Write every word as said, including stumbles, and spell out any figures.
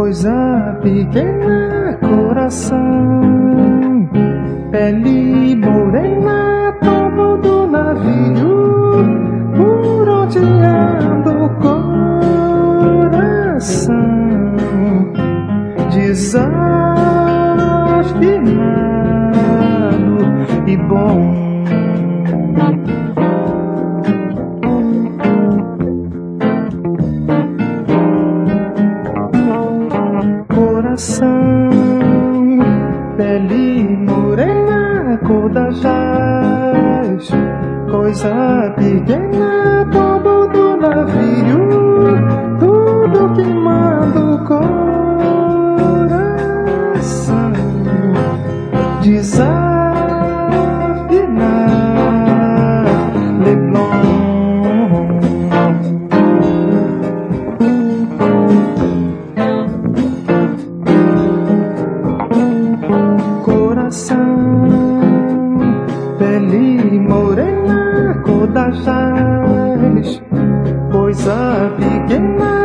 coisa pequena, coração, pele morena, tomo do navio, por onde anda o coração, desafinado e bom. Coração, pele morena, cor da jaz, coisa pequena, tomo do navio, tudo que manda o coração, desafinar, Leblon. Coração, pele morena, cor da jaz, coisa pequena,